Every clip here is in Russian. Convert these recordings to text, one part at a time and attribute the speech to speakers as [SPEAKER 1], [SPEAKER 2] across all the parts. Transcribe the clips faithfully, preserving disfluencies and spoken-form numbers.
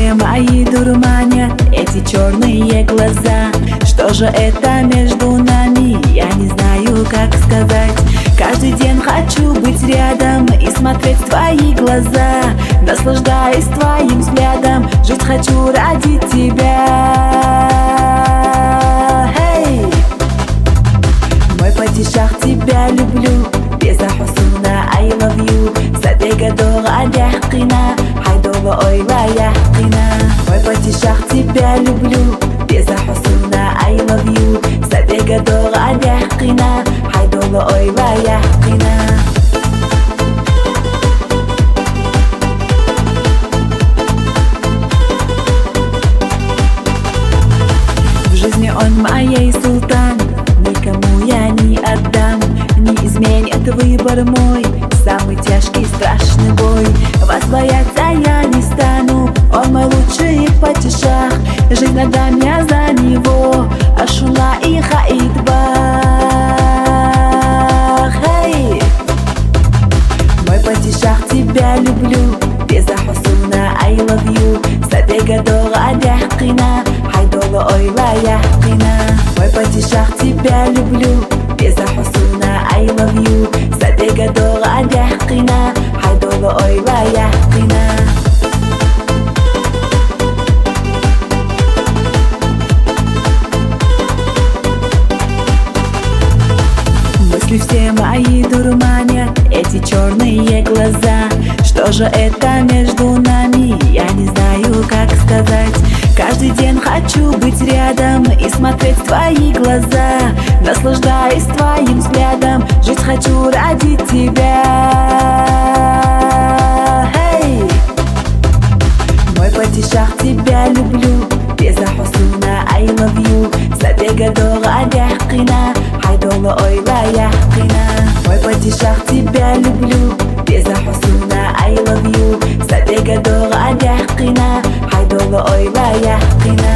[SPEAKER 1] все мои дурманят эти черные глаза. Что же это между нами, я не знаю, как сказать. Каждый день хочу быть рядом и смотреть в твои глаза, наслаждаясь твоим взглядом, жить хочу ради тебя. Hey! Мой падишах, тебя люблю, Беза Хусуна, I love you. Садега дора адяхкина, хайдова ойла яхкина. Мой падишах, тебя люблю, Беза Хусуна, I love you. Садега дора адяхкина, хайдова ойла яхкина. В жизни он моей султан, никому я не отдам. Не изменит выбор мой, самый тяжкий страшный бой. Вас бояться я не стану, он мой лучший падишах. Жизнь отдам я за него, Ашула и Хаидбах. Hey! Мой падишах, тебя люблю, Беза Хусуна, I love you. Садега дора адяхкина, хайдова ойла яхкина. Мой падишах, тебя люблю, Беза Хусуна, I love you. Садега дора адяхкина, хайдова ойла яхкина. Мысли все мои дурманят эти черные глаза. Что же это между нами, я не знаю, как сказать. Каждый день хочу быть рядом и смотреть в твои глаза, наслаждаясь твоим взглядом, жить хочу ради тебя. Hey! Мой падишах, тебя люблю, Беза Хусуна, I love you. Садега дора адяхкина, хайдова ойла яхкина. Мой падишах, тебя люблю, Беза Хусуна, I love you. Садега дора адяхкина, хайдова ойла яхкина.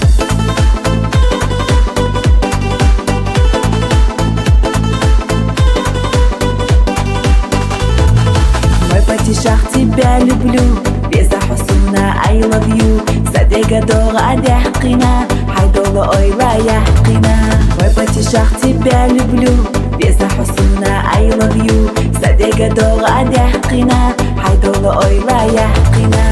[SPEAKER 1] Мой падишах, тебя люблю, Беза Хусуна, I love you. Садега дора адяхкина, хайдова ойла яхкина. Мой падишах, тебя люблю, Беза Хусуна, I love you. Садега дора адяхкина, хайдова ойла яхкина.